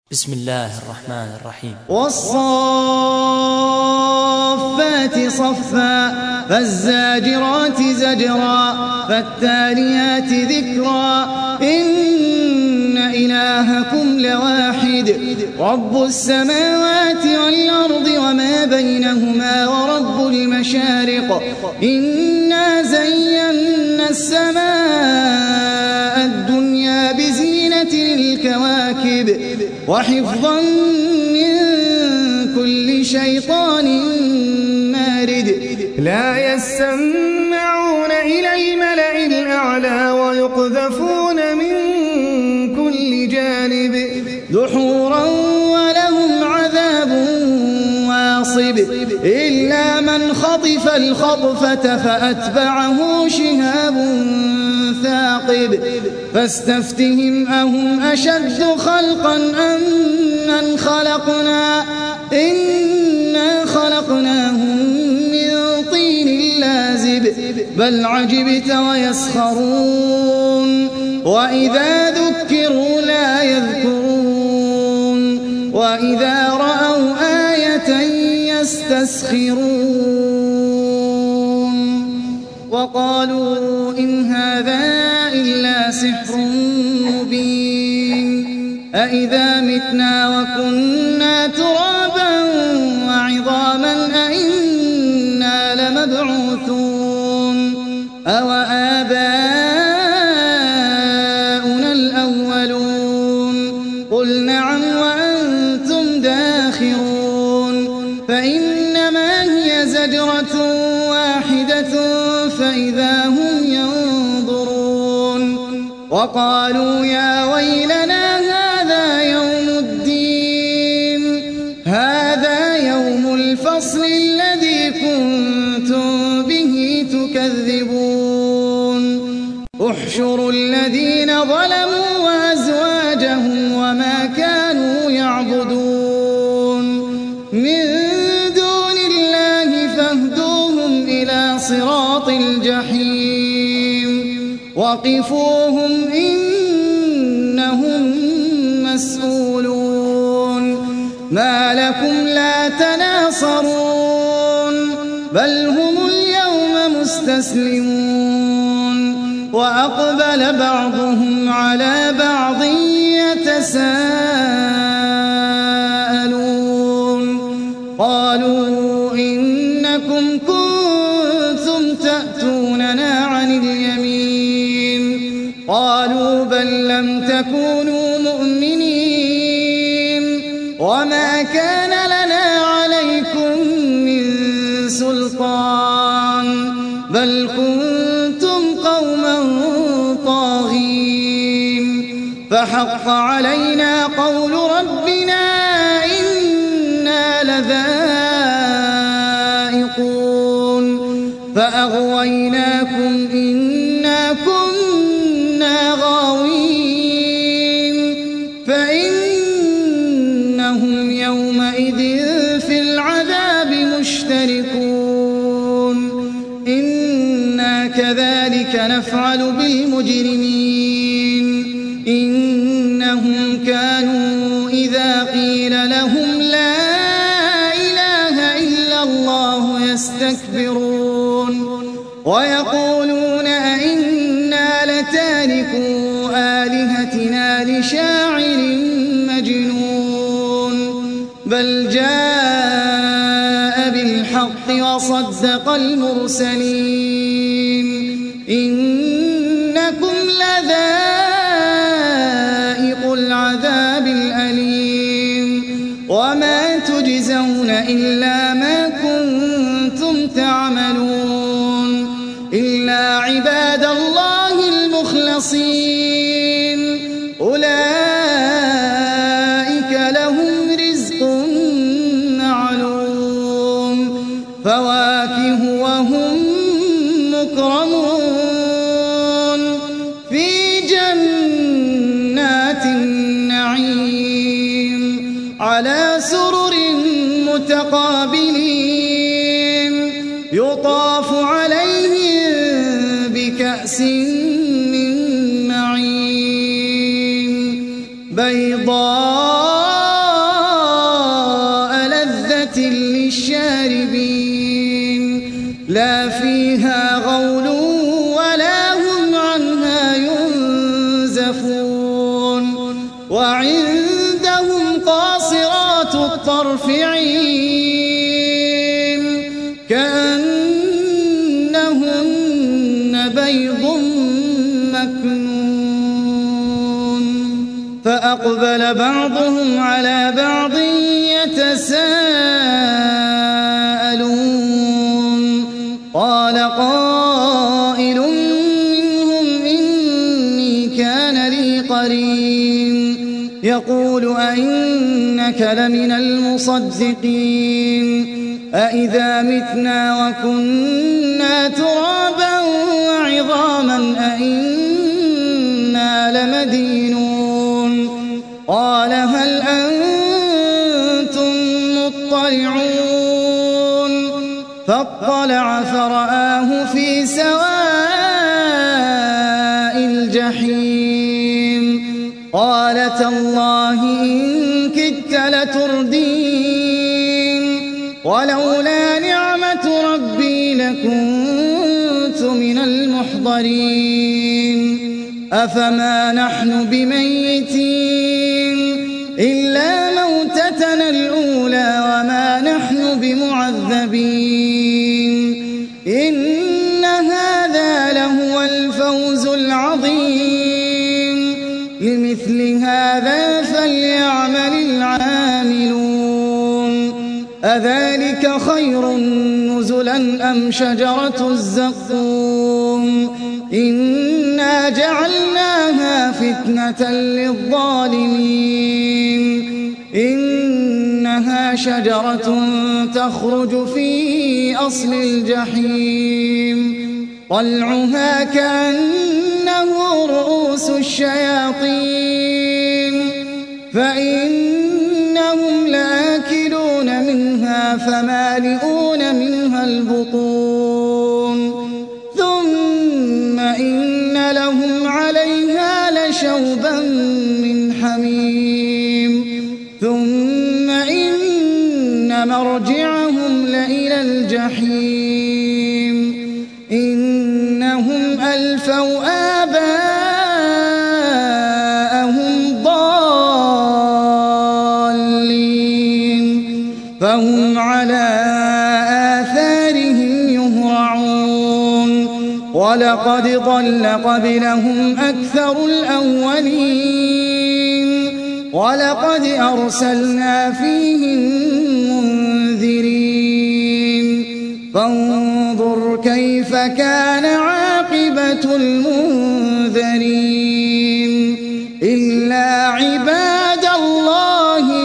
بسم الله الرحمن الرحيم. والصافات صفا فالزاجرات زجرا فالتاليات ذكرا إن إلهكم لواحد رب السماوات والأرض وما بينهما ورب المشارق إنا زينا السماء الدنيا بزينة الكواكب وحفظا من كل شيطان مارد لا يسمعون إلى الملأ الأعلى ويقذفون من كل جانب دحورا ولهم عذاب واصب إلا من خطف الخطفة فأتبعه شهاب ثاقب فاستفتهم أهم أشد خلقا أم من خلقنا إنا خلقناهم من طين لازب بل عجبت ويسخرون وإذا ذكروا لا يذكرون وإذا رأوا آية يستسخرون وقالوا إن هذا إلا سحر مبين أإذا متنا وكنا ترابا وعظاما أإنا لمبعوثون أوآباؤنا الأولون قل نعم وأنتم داخرون فإنما هي زجرة واحدة فإذا هم ينظرون وقالوا يا ويلنا هذا يوم الدين هذا يوم الفصل الذي كنتم به تكذبون احشروا الذين ظلموا وأزواجهم وما كانوا يعبدون من دون الله فاهدوهم إلى صراط الجحيم وقفوهم إنهم مسؤولون ما لكم لا تناصرون بل هم اليوم مستسلمون وأقبل بعضهم على بعض يتساءلون قالوا إنكم كنتم تأتوننا عن اليمين قالوا بل لم تكونوا مؤمنين وما كان لنا عليكم من سلطان بل كنتم قوما طاغين فحق علينا قول ربنا إنا لذائقون فأغويناكم إنا كنا غاوين فإنهم يومئذ في العذاب مشتركون إنا كذلك نفعل بالمجرمين إنهم كانوا إذا قيل لهم لا إله إلا الله يستكبرون ويقولون أئنا لتاركو آلهتنا لشاعر مجنون بل جاء بالحق وصدق المرسلين إنكم لذائق العذاب الأليم وما تجزون إلا ما كنتم تعملون إلا عباد الله المخلصين أولئك لهم رزق معلوم فواكه وهم مكرمون في جنات النعيم على سرر متقابلين يطاف عليهم بكأس من معين بيضاء للشاربين لا فيها غول ولا هم عنها ينزفون وعندهم قاصرات الطرف عين كأنهن بيض مكنون فأقبل بعضهم على بعض يتساءلون قال قائل منهم إني كان لي قرين يقول أئنك لمن المصدقين أئذا متنا وكنا ترابا وعظاما أئنا لمدينون قال هل أنتم مطلعون فاطلع فرآه في سواء الجحيم قال تالله إن كدت لتردين ولولا نعمة ربي لكنت من المحضرين أفما نحن بميتين إلا موتتنا الأولى وما نحن بمعذبين إن هذا لهو الفوز العظيم لمثل هذا فليعمل العاملون أذلك خير نزلا أم شجرة الزقوم إنا جعلناها فتنة للظالمين إنها شجرة تخرج في أصل الجحيم طلعها كأنه رؤوس الشياطين فإنهم لآكلون منها فمالئون منها البطون ثم إن لهم عليها لشوبا من حميم ثم إن مرجعهم لإلى الجحيم إنهم ألفوا آباءهم ضالين فهم على آثارهم يهرعون ولقد ضل قبلهم أكثر الأولين ولقد أرسلنا فيهم منذرين فانظر كيف كان عاقبة المنذرين إلا عباد الله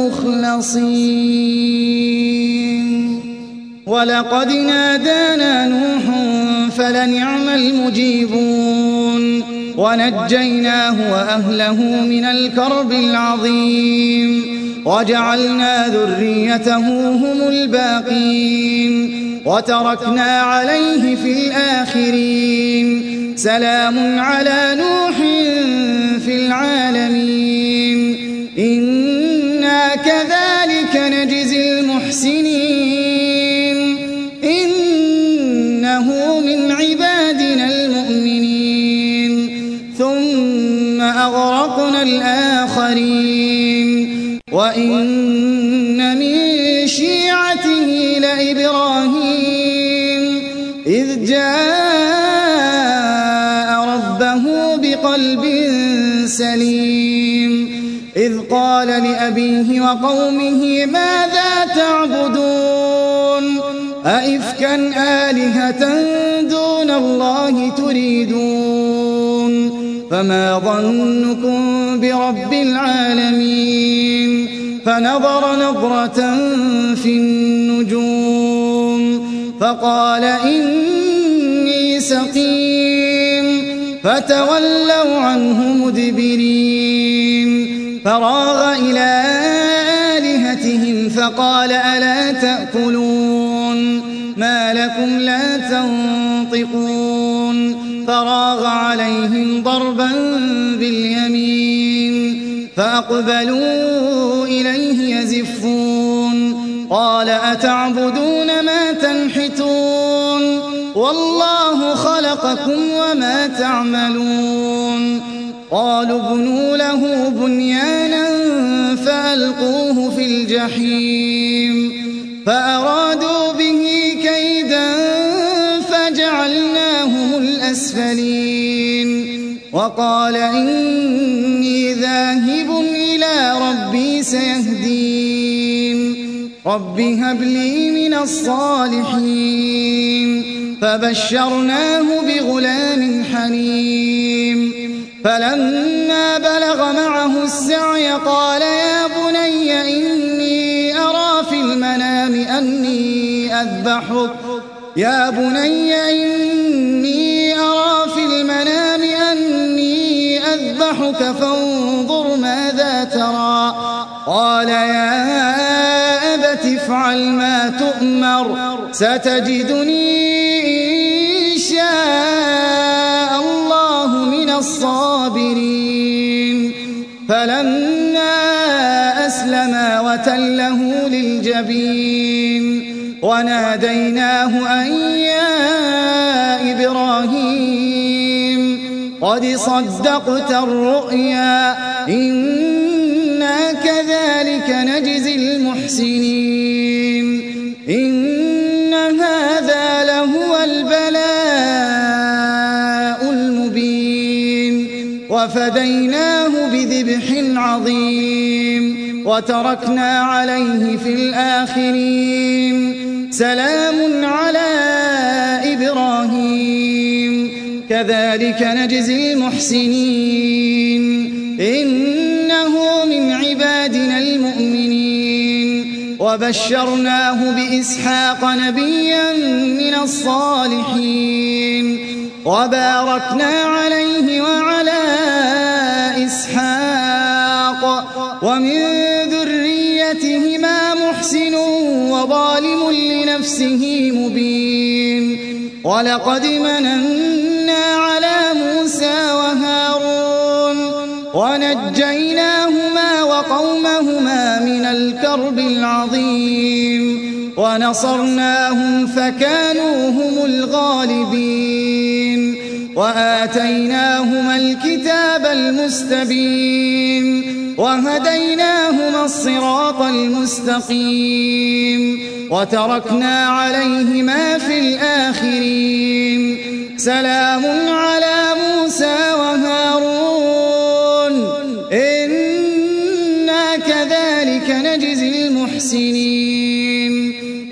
المخلصين ولقد نادانا نوح فلنعم المجيبون ونجيناه وأهله من الكرب العظيم وجعلنا ذريته هم الباقين وتركنا عليه في الآخرين سلام على نوح في العالمين إنا كذلك نجزي المحسنين إنه من عبادنا المؤمنين ثم أغرقنا الآخرين وإن من شيعته لإبراهيم إذ جاء ربه بقلب سليم إذ قال لأبيه وقومه ماذا تعبدون أئفكا آلهة دون الله تريدون فما ظنكم برب العالمين فنظر نظرة في النجوم فقال إني سقيم فتولوا عنه مدبرين فراغ إلى آلهتهم فقال ألا تأكلون ما لكم لا تنطقون فراغ عليهم ضربا باليمين فأقبلوا إليه يزفون قال أتعبدون ما تنحتون والله خلقكم وما تعملون قالوا ابنوا له بنيانا فألقوه في الجحيم فأرادوا به كيدا فجعلناهم الأسفلين وقال إني ذاهب إلى ربي سيهدين رب هب لي من الصالحين فبشرناه بغلام حليم فلما بلغ معه السعي قال يا بني إني أرى في المنام أني أذبحك فانظر ماذا ترى قال يا أبت افعل ما تؤمر ستجدني إن شاء الله من الصابرين فلما أسلما وتله للجبين وناديناه أن يا إبراهيم قد صدقت الرؤيا إنا كذلك نجزي المحسنين إن هذا لهو البلاء المبين وفديناه بذبح عظيم وتركنا عليه في الآخرين سلام على إبراهيم كذلك نجزي المحسنين إنه من عبادنا المؤمنين وبشرناه بإسحاق نبيا من الصالحين وباركنا عليه وعلى إسحاق ومن ذريتهما محسن وظالم لنفسه مبين ولقد مننا على موسى وهارون ونجيناهما وقومهما من الكرب العظيم ونصرناهم فكانوا هم الغالبين وآتيناهما الكتاب المستبين وهديناهما الصراط المستقيم وتركنا عليهما في الآخرين سلام على موسى وهارون إنا كذلك نجزي المحسنين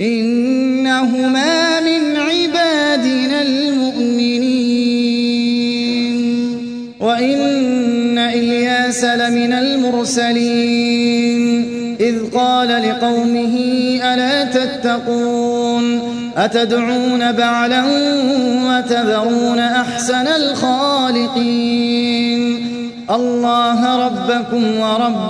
إنهما من عبادنا المؤمنين وإن إلياس لمن المرسلين إذ قال لقومه ألا تتقون أتدعون بعلا وتذرون أحسن الخالقين الله ربكم ورب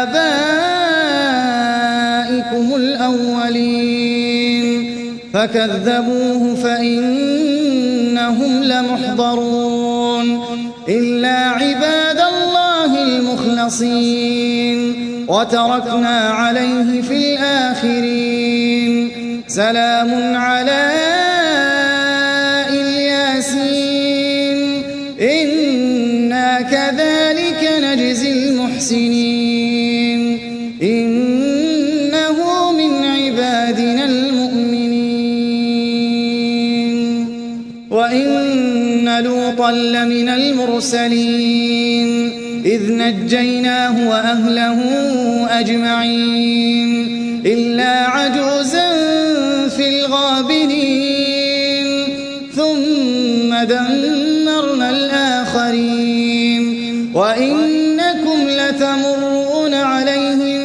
آبائكم الأولين فكذبوه فإنهم لمحضرون إلا عباد الله المخلصين وتركنا عليه في الآخرين سلام على الياسين إنا كذلك نجزي المحسنين إنه من عبادنا المؤمنين وإن لوطا لمن المرسلين إذ نجيناه وأهله أجمعين إلا عجوزا في الغابرين ثم دمرنا الآخرين وإنكم لتمرون عليهم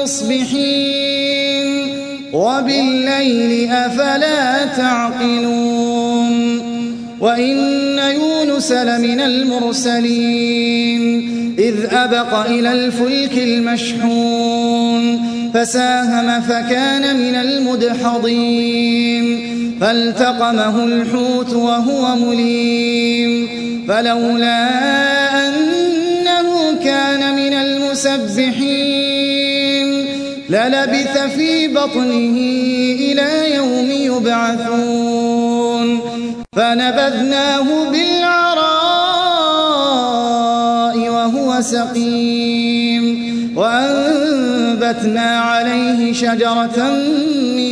مصبحين وبالليل أفلا تعقلون وإن يونس لمن المرسلين إذ أبق إلى الفلك المشحون فساهم فكان من المدحضين فالتقمه الحوت وهو مليم فلولا أنه كان من المسبحين للبث في بطنه إلى يوم يبعثون فنبذناه بالعراء وهو سقيم وأنبتنا عليه شجرة من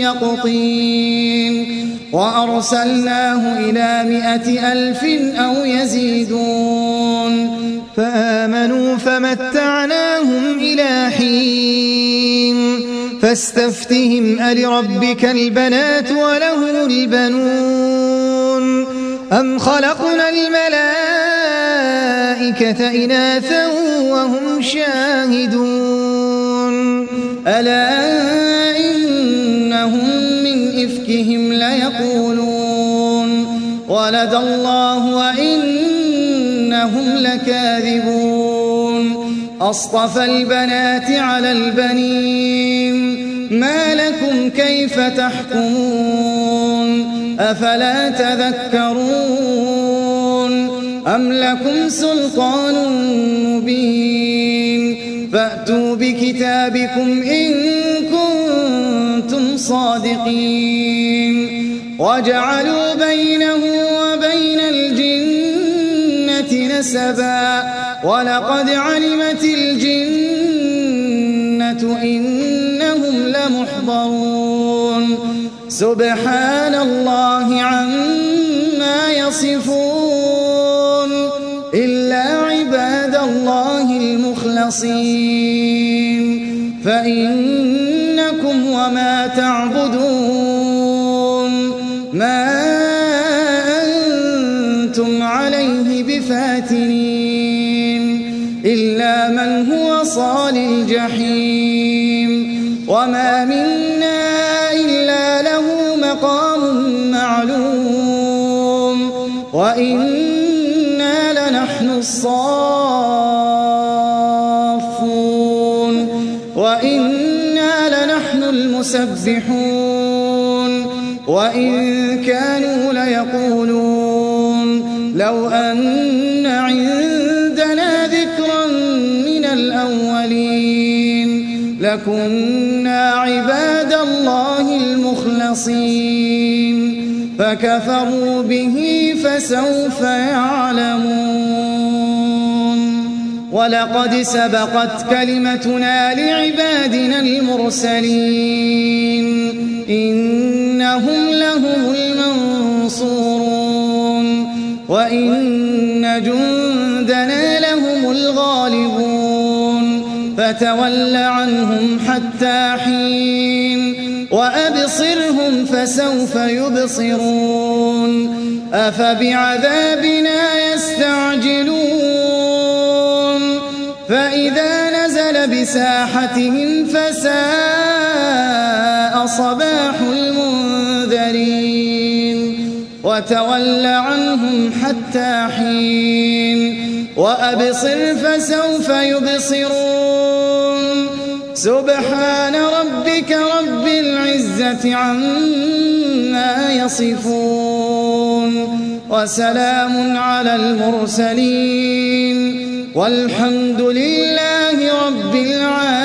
يقطين وأرسلناه إلى 100,000 أو يزيدون فآمنوا فمتعناهم إلى حين فاستفتهم ألربك البنات ولهم البنون أم خلقنا الملائكة إناثا وهم شاهدون ألا إنهم من إفكهم ليقولون ولد الله وإنهم لكاذبون أصطفى البنات على البنين ما لكم كيف تحكمون أفلا تذكرون أم لكم سلطان مبين فأتوا بكتابكم إن كنتم صادقين وجعلوا بينه وبين الجنة نسبا ولقد علمت الجنة إنهم لمحضرون سبحان الله عما يصفون إلا عباد الله المخلصين فإنكم وما تعبدون ما أنتم عليه بفاتنين إلا من هو صال الجحيم وما منا إلا له مقام معلوم وإنا لنحن الصافون وإنا لنحن المسبحون وإن كانوا ليقولون لو أن عندنا ذكرا من الأولين لكنا عباد الله المخلصين فكفروا به فسوف يعلمون ولقد سبقت كلمتنا لعبادنا المرسلين إنهم لهم المنصورون وإن جندنا لهم الغالبون فتول عنهم حتى حين وأبصرهم فسوف يبصرون أفبعذابنا يستعجلون فإذا نزل بساحتهم فساء صباح المنذرين وتول عنهم حتى حين وأبصر فسوف يبصرون سبحان ربك رب العزة عما يصفون وسلام على المرسلين والحمد لله رب العالمين.